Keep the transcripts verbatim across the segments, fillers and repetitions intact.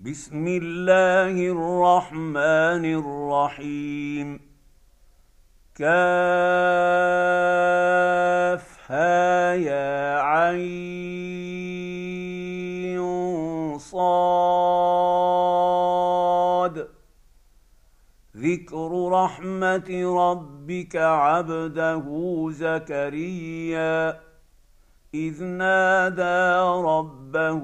بسم الله الرحمن الرحيم. كافها يا عين صاد. ذكر رحمة ربك عبده زكريا إذ نادى ربه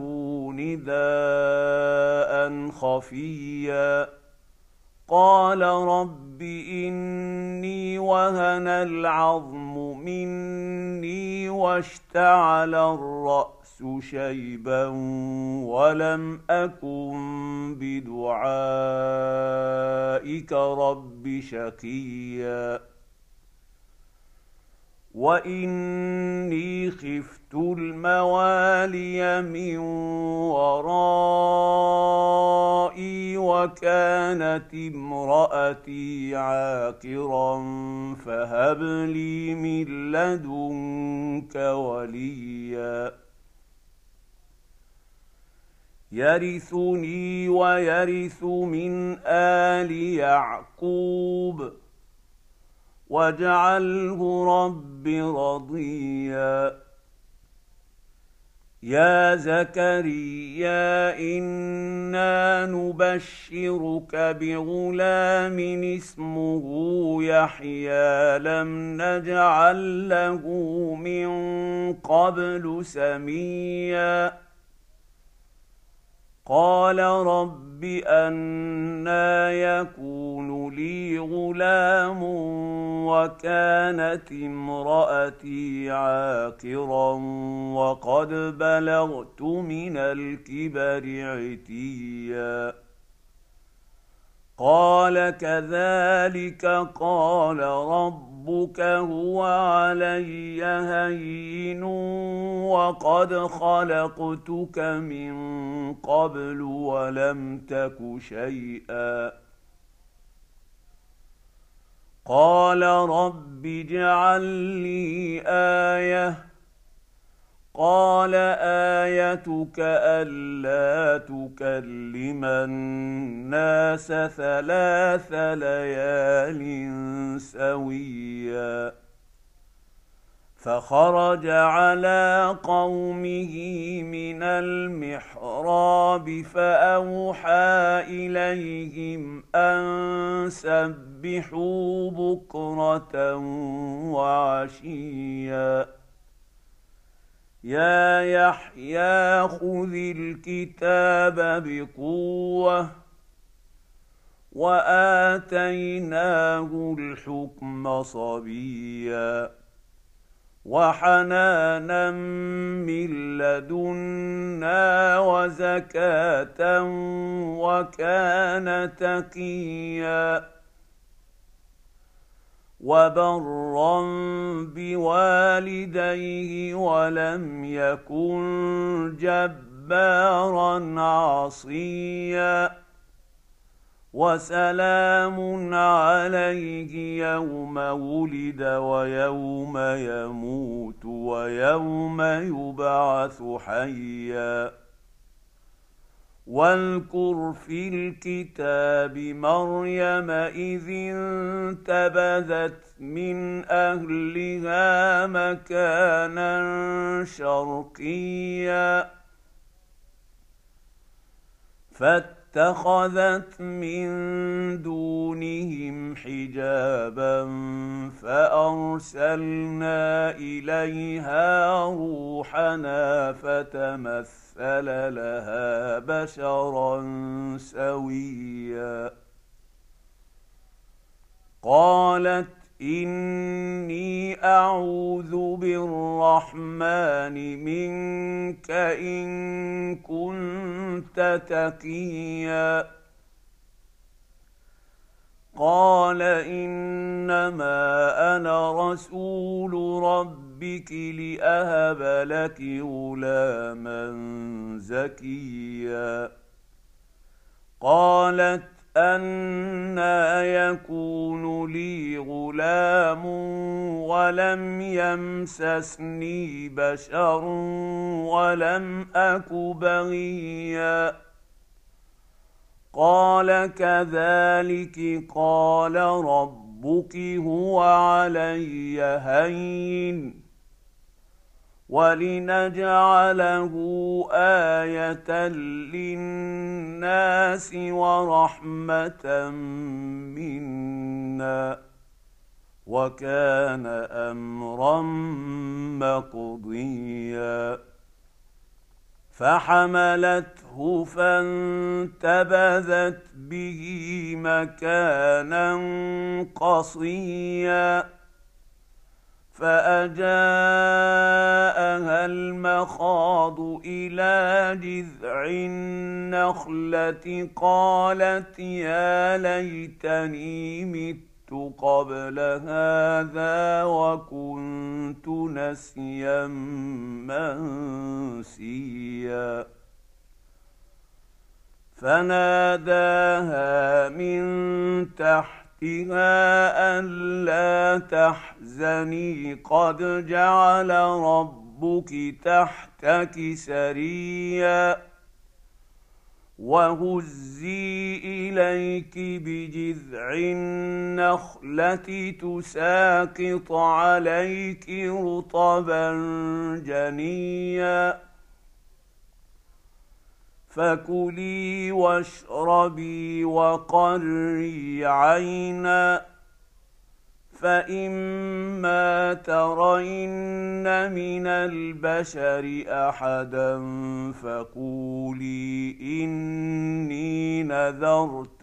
نداء خفيا قال رب إني وهن العظم مني واشتعل الرأس شيبا ولم أكن بدعائك رب شقيا وإني خفت الموالي من ورائي وكانت امرأتي عاقرا فهب لي من لدنك وليا يرثني ويرث من آل يعقوب واجعله رب رضيا. يا زكريا إنا نبشرك بغلام اسمه يحيى لم نجعل له من قبل سميا قال رب أنى يكون لي غلام وكانت امرأتي عاقرا وقد بلغت من الكبر عتيا قال كذلك قال ربك هو علي هين وقد خلقتك من قبل ولم تك شيئا قال رب اجعل لي آية قال آيتك ألا تكلم الناس ثلاث ليال سويا فخرج على قومه من المحراب فأوحى إليهم أن سبحوا بكرة وعشيا يا يحيى خذ الكتاب بقوة وآتيناه الحكم صبيا وحنانا من لدنا وزكاة وكان تقيا وبرا بوالديه ولم يكن جبارا عصيا وسلام عليه يوم ولد ويوم يموت ويوم يبعث حيا واذكر في الكتاب مريم إذ انتبذت من أهلها مكانا شرقيا فاتخذت من دونهم حجابا فأرسلنا إليها روحنا فتمثل لها بشرا سويا قالت إني أعوذ بالرحمن منك إن كنت تقيا قال إنما أنا رسول ربك لأهب لك غلاما زكيا قالت أنى يكون لي غلام ولم يمسسني بشر ولم أك بغيا قال كذلك قال ربك هو علي هين ولنجعله آية للناس ورحمة منا وكان أمرا مقضيا فحملته فانتبذت به مكانا قصيا فأجاءها المخاض إلى جذع النخلة قالت يا ليتني مت قبل هذا وكنت نسيا منسيا فناداها من تحتها ألا تحزني قد جعل ربك تحتك سريا وهزي إليك بجذع النخلة تساقط عليك رطبا جنيا فكلي واشربي وقري عينا فإما ترين من البشر أحدا فقولي إني نذرت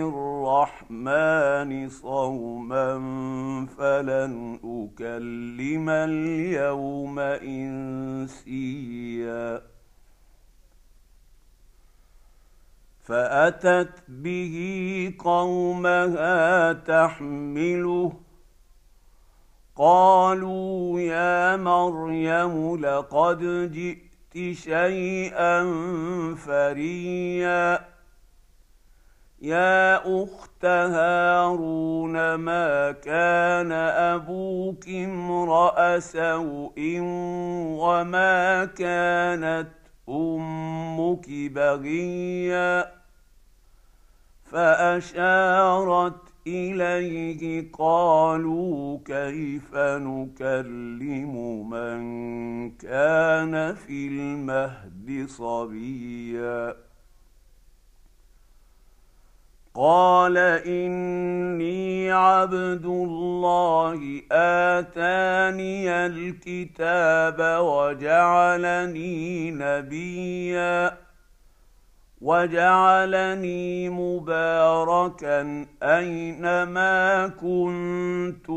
للرحمن صوما فلن أكلم اليوم إنسيا فأتت به قومها تحمله قالوا يا مريم لقد جئت شيئا فريا يا أخت هارون ما كان أبوك امرأ سوء وما كانت أمك بغيا فأشارت إليه قالوا كيف نكلم من كان في المهد صبيا قال إني عبد الله آتاني الكتاب وجعلني نبيا وجعلني مباركا أينما كنت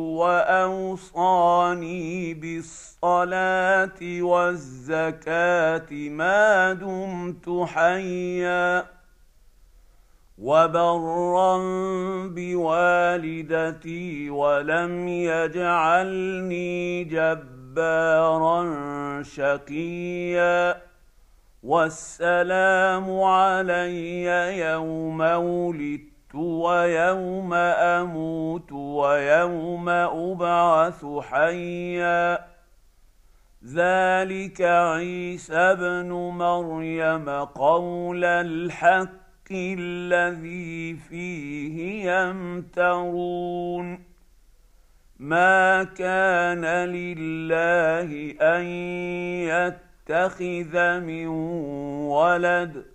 وأوصاني بالصلاة والزكاة ما دمت حيا وبرا بوالدتي ولم يجعلني جبارا شقيا والسلام علي يوم ولدت ويوم أموت ويوم أبعث حيا ذلك عيسى ابن مريم قول الحق الذي فيه يمترون ما كان لله أن يتخذ من ولد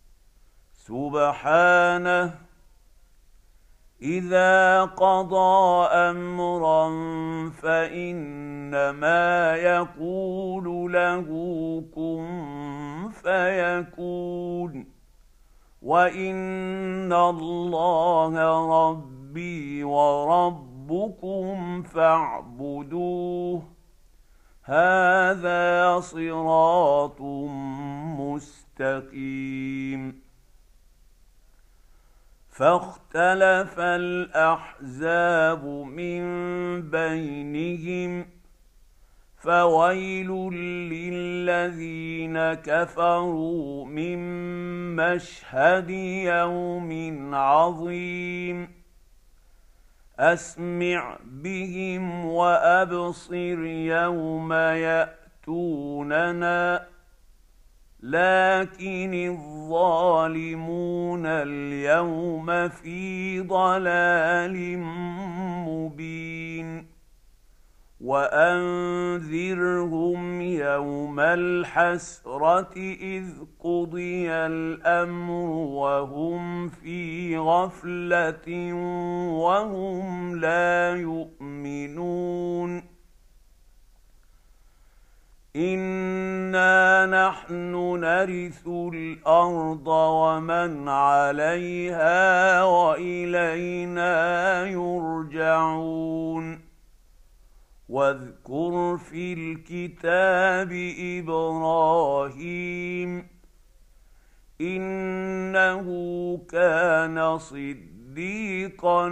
سبحانه إذا قضى أمرا فإنما يقول له كن فيكون وإن الله ربي وربكم فاعبدوه هذا صراط مستقيم فاختلف الأحزاب من بينهم فويل للذين كفروا من مشهد يوم عظيم أسمع بهم وأبصر يوم يأتوننا لكن الظالمون اليوم في ضلال مبين وأنذرهم يوم الحسرة إذ قضي الأمر وهم في غفلة وهم لا يؤمنون إنا نحن نرث الأرض ومن عليها وإلينا يرجعون واذكر في الكتاب إبراهيم إنه كان صديقا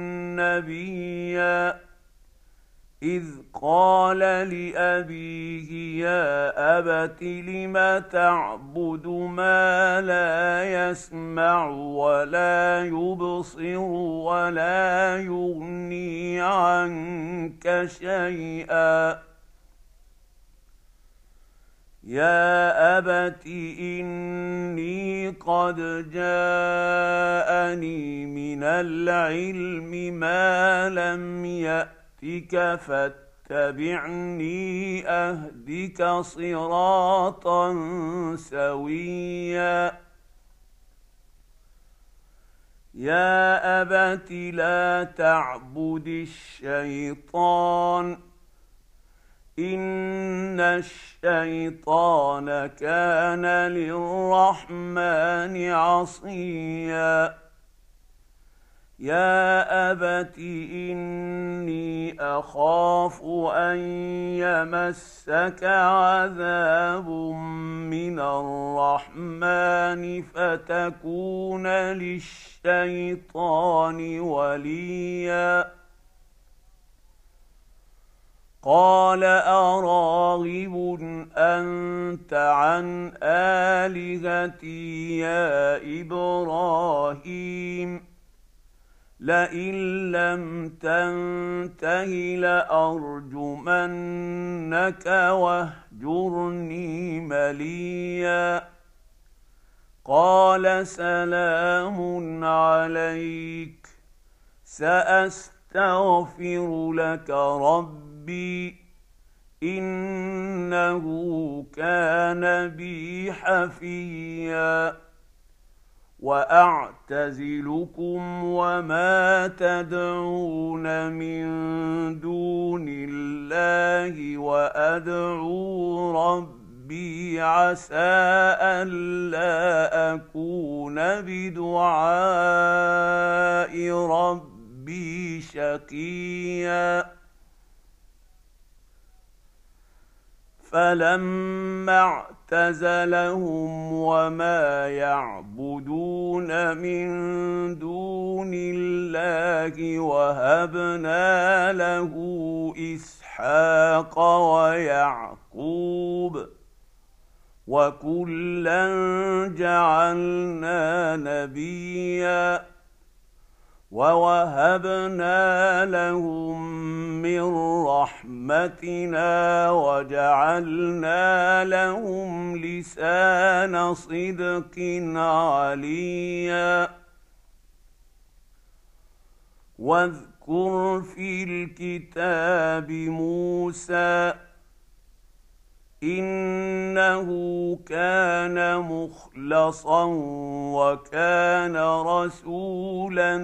نبيا إذ قال لأبيه يا أبت لم تعبد ما لا يسمع ولا يبصر ولا يغني عنك شيئا يا أبت إني قد جاءني من العلم ما لم يأتك فاتبعني أهدك صراطا سويا يا أبت لا تعبد الشيطان إن الشيطان كان للرحمن عصيا يا أبت إني أخاف أن يمسك عذاب من الرحمن فتكون للشيطان وليا قال أراغب أنت عن آلهتي يا إبراهيم لئن لم تنته لأرجمنك واهجرني مليا قال سلام عليك سأستغفر لك ربي إنه كان بي حفيا وأعتزلكم وما تدعون من دون الله وأدعو ربي عسى ألا أكون بدعاء ربي شقيا فلما اعتزلهم وما يعبدون من دون الله وهبنا له إسحاق ويعقوب وكلا جعلنا نبيا ووهبنا لهم من رحمتنا وجعلنا لهم لسان صدق عليا واذكر في الكتاب موسى إنه كان مخلصا وكان رسولا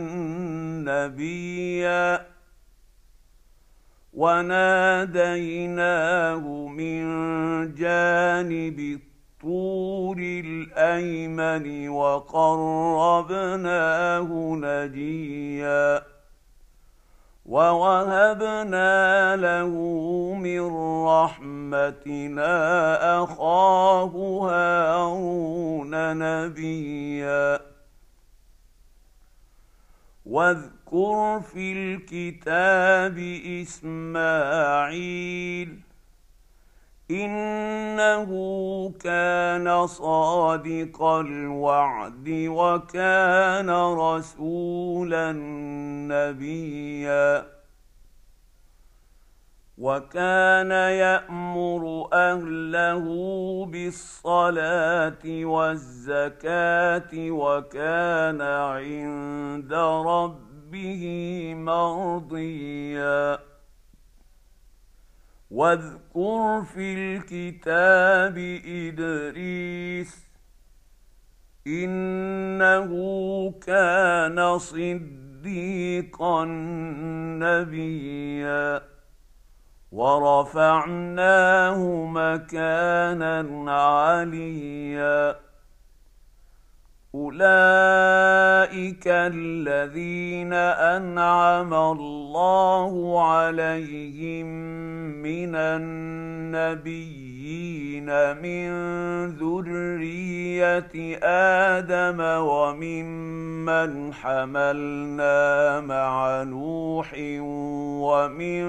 نبيا وناديناه من جانب الطور الأيمن وقربناه نجيا ووهبنا له من رحمتنا أخاه هارون نبيا واذكر في الكتاب إسماعيل إنه كان صادق الوعد وكان رسولا نبيا وكان يأمر أهله بالصلاة والزكاة وكان عند ربه مرضيا. واذكر في الكتاب إدريس إنه كان صديقا نبيا ورفعناه مكانا عليا. أولئك الذين أنعم الله عليهم من النبيين من ذرية آدم وممن حملنا مع نوح ومن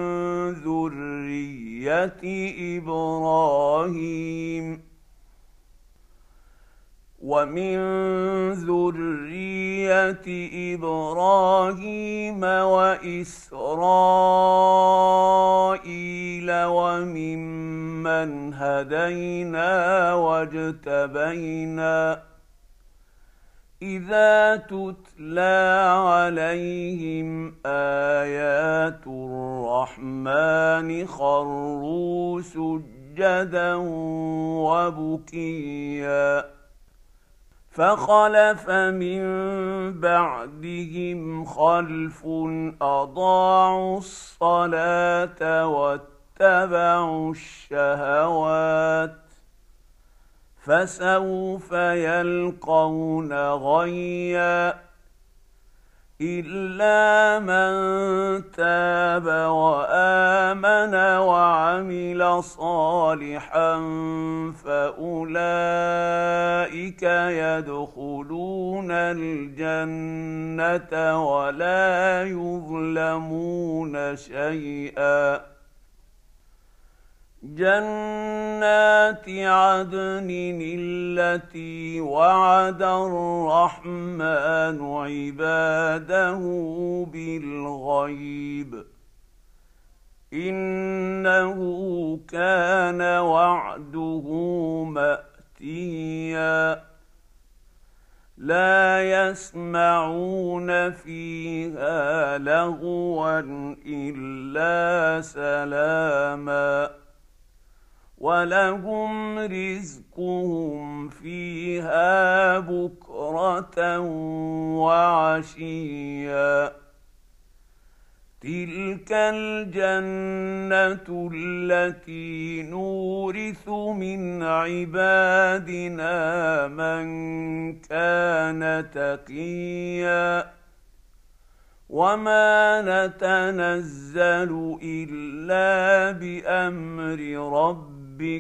ذرية إبراهيم ومن ذرية إبراهيم وإسرائيل وممن هدينا واجتبينا إذا تتلى عليهم آيات الرحمن خروا سجدا وبكيا. فخلف من بعدهم خلف أضاعوا الصلاة واتبعوا الشهوات فسوف يلقون غيا إلا من تاب وآمن وعمل صالحا فأولئك يدخلون الجنة ولا يظلمون شيئا. جنات عدن التي وعد الرحمن عباده بالغيب إنه كان وعده مأتيا. لا يسمعون فيها لغوا إلا سلاما ولهم رزقهم فيها بكرة وعشيا. تلك الجنة التي نورث من عبادنا من كان تقيا. وما نتنزل إلا بأمر ربك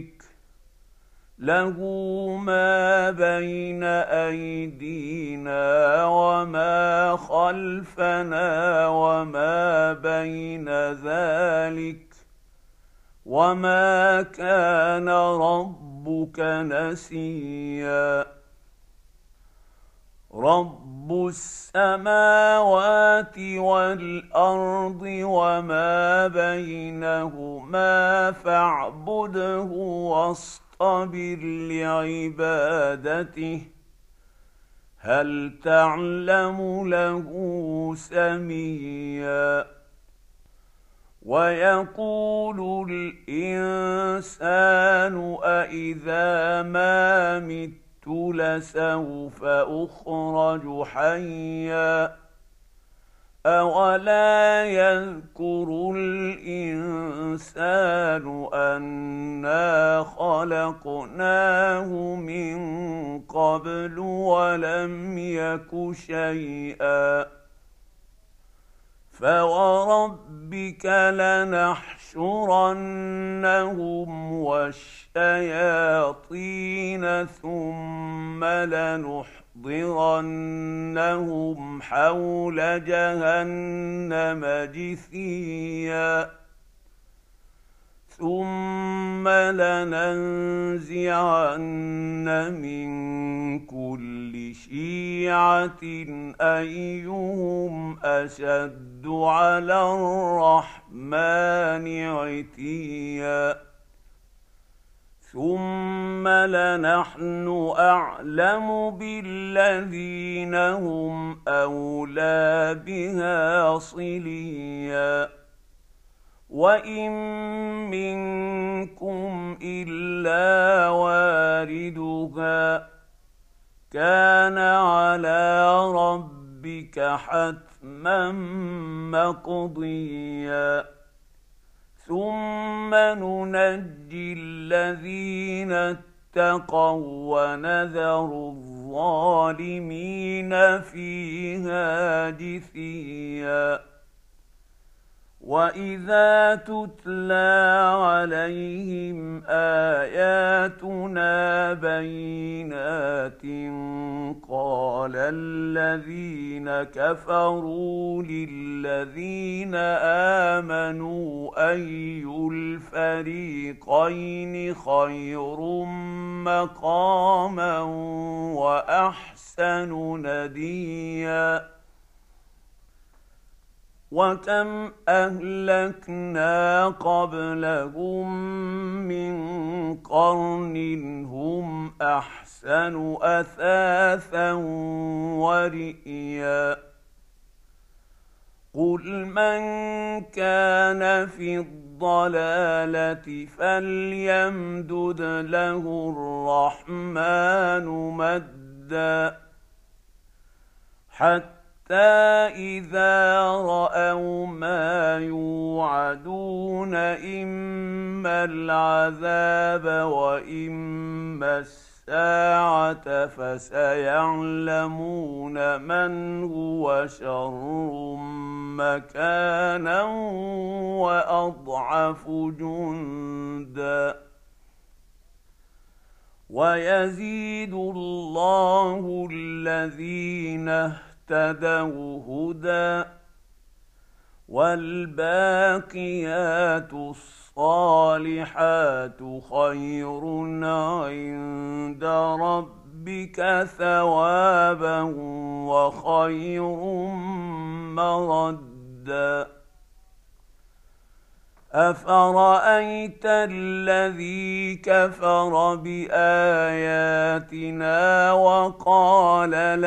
له ما بين أيدينا وما خلفنا وما بين ذلك وما كان ربك نسيا. رب السماوات والأرض وما بينهما فاعبده واصطبر لعبادته هل تعلم له سميا. ويقول الإنسان أإذا ما مت لسوف أخرج حيا أولا يذكر الإنسان أنا خلقناه من قبل ولم يك شيئا. فوربك لنحشرنهم والشياطين ثم لنحضرنهم حول جهنم جثيا. ثم لننزعن من كل شيعة أيهم أشد على الرحمن عتيا ثم لنحن أعلم بالذين هم أولى بها صليا وإن منكم إلا واردها كان على ربك حتما مقضيا ثم ننجي الذين اتقوا ونذر الظالمين فيها جثيا وإذا تتلى عليهم آياتنا بينات قال الذين كفروا للذين آمنوا أي الفريقين خير مقاما وأحسن نديا وكم أهلكنا قبلهم من قرن هم أحسن أثاثا ورئيا قل من كان في الضلالة فليمدد له الرحمن مدا حتى حتى إذا رأوا ما يوعدون إما العذاب وإما الساعة فسيعلمون من هو شر مكانا وأضعف جندا ويزيد الله الذين اهتدوا هدى والباقيات الصالحات خير عند ربك ثوابا وخير مردا أفرأيت الذي كفر بآياتنا وقال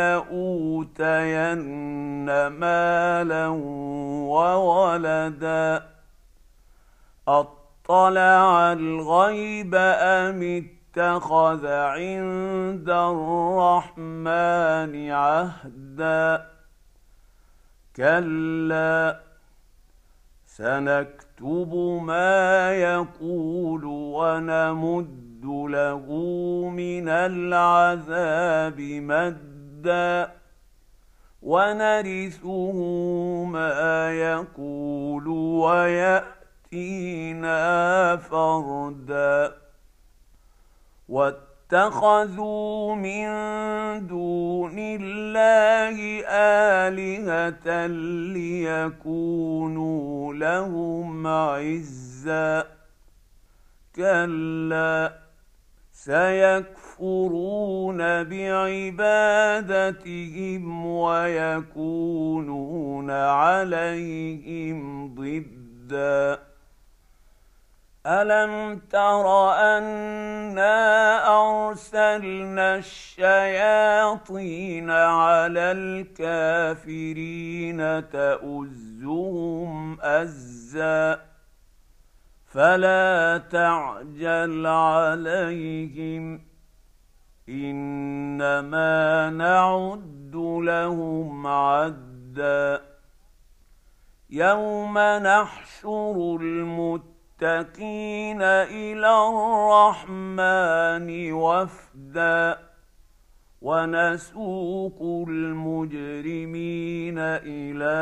لأوتين مالا وولدا أطلع الغيب أم اتخذ عند الرحمن عهدا كلا سنكتب ما يقول ونمد له من العذاب مدا ونرثه ما يقول ويأتينا فردا واتخذوا من دون الله آلهة ليكونوا لهم عزا كلا سيكفرون بعبادتهم ويكونون عليهم ضدا ألم تر أنا أرسلنا الشياطين على الكافرين تؤزهم أزا فلا تعجل عليهم إنما نعد لهم عدا يوم نحشر المتقين المتقين إلى الرحمن وفدا ونسوق المجرمين إلى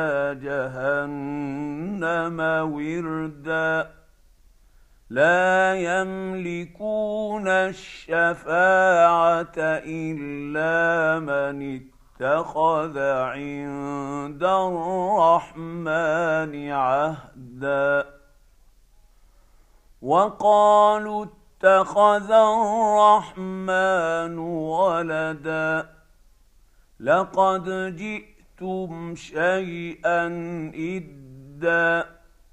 جهنم وردا لا يملكون الشفاعة إلا من اتخذ عند الرحمن عهدا وقالوا اتخذ الرحمن ولدا لقد جئتم شيئا إدا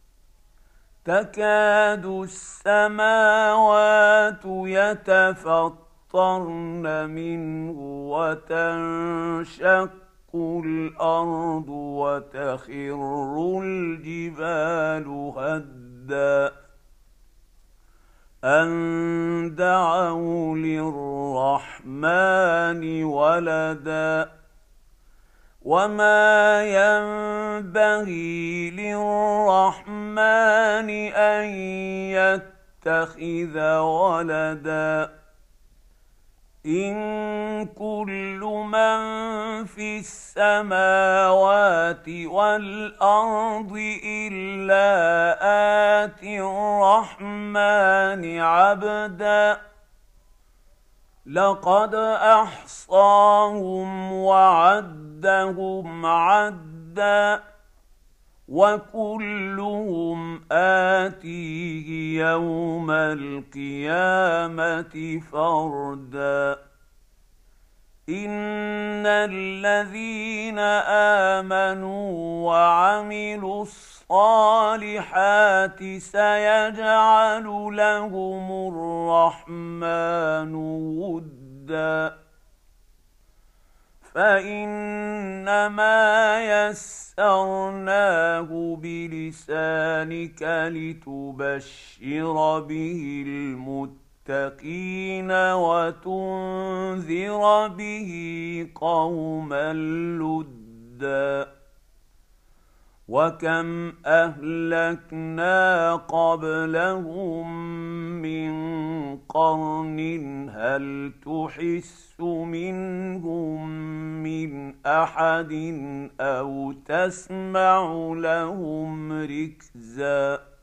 تكاد السماوات يتفطرن منه وتنشق الأرض وتخر الجبال هدا أن دعوا للرحمن ولدا وما ينبغي للرحمن أن يتخذ ولدا إن كل من في السماوات والأرض إلا آتي الرحمن عبدا لقد أحصاهم وعدهم عدا وكلهم آتيه يوم القيامة فردا إن الذين آمنوا وعملوا الصالحات سيجعل لهم الرحمن ودا فإنما يسرناه بلسانك لتبشر به المتقين وتنذر به قوما لدا وكم أهلكنا قبلهم من قرن هل تحس منهم من أحد أو تسمع لهم ركزا